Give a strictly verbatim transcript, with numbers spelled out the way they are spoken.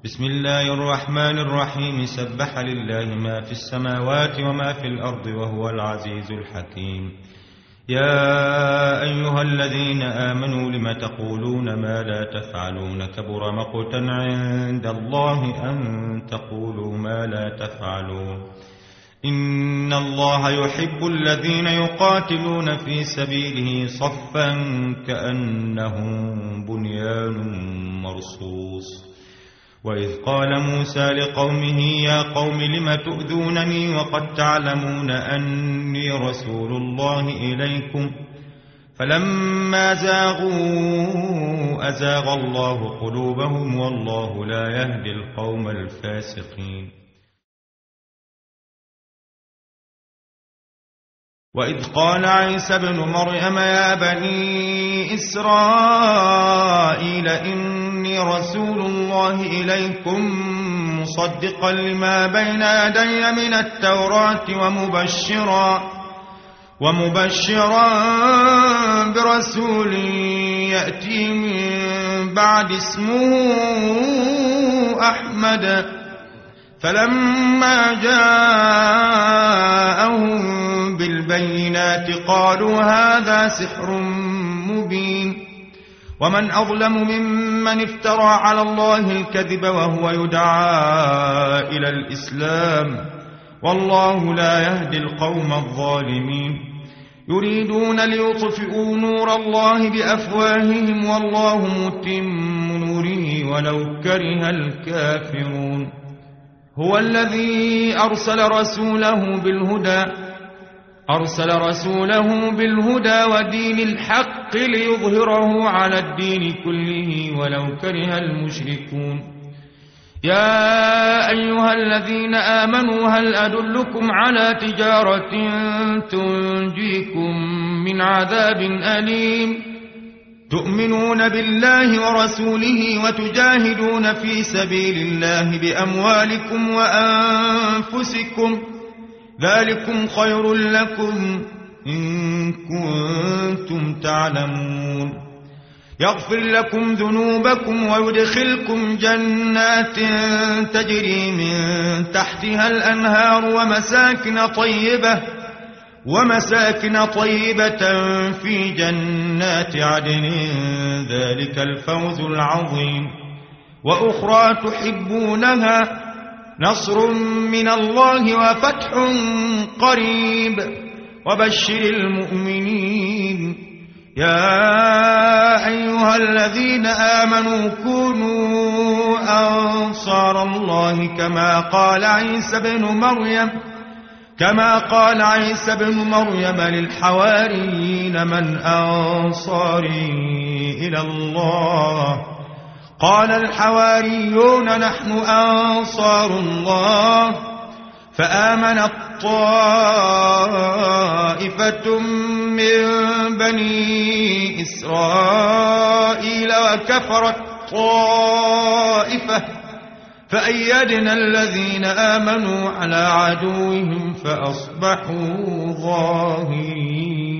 بسم الله الرحمن الرحيم. سبح لله ما في السماوات وما في الأرض وهو العزيز الحكيم. يا أيها الذين آمنوا لم تقولون ما لا تفعلون؟ كبر مقتا عند الله أن تقولوا ما لا تفعلون. إن الله يحب الذين يقاتلون في سبيله صفا كأنهم بنيان مرصوص. وإذ قال موسى لقومه يا قوم لم تؤذونني وقد تعلمون أني رسول الله إليكم فلما زاغوا أزاغ الله قلوبهم والله لا يهدي القوم الفاسقين. وإذ قال عيسى ابن مريم يا بني إسرائيل إني رسول الله إليكم مصدقا لما بين يدي من التوراة ومبشرا ومبشرا برسول يأتي من بعد اسمه أحمد. فلما جاءهم بالبينات قالوا هذا سحر مبين. ومن أظلم ممن افترى على الله الكذب وهو يدعى إلى الإسلام والله لا يهدي القوم الظالمين. يريدون ليطفئوا نور الله بأفواههم والله متم نوره ولو كره الكافرون. هو الذي أرسل رسوله بالهدى أرسل رسوله بالهدى ودين الحق ليظهره على الدين كله ولو كره المشركون. يا أيها الذين آمنوا هل أدلكم على تجارة تنجيكم من عذاب أليم؟ تؤمنون بالله ورسوله وتجاهدون في سبيل الله بأموالكم وأنفسكم ذلكم خير لكم إن كنتم تعلمون. يغفر لكم ذنوبكم ويدخلكم جنات تجري من تحتها الأنهار ومساكن طيبة ومساكن طيبة في جنات عدن ذلك الفوز العظيم. وأخرى تحبونها نصر من الله وفتح قريب وبشر المؤمنين. يا أيها الذين آمنوا كونوا أنصار الله كما قال عيسى بن مريم كما قال عيسى بن مريم للحواريين من أنصاري إلى الله؟ قال الحواريون نحن أنصار الله. فآمنت طائفة من بني إسرائيل وكفرت طائفة فأيدنا الذين آمنوا على عدوهم فأصبحوا ظاهرين.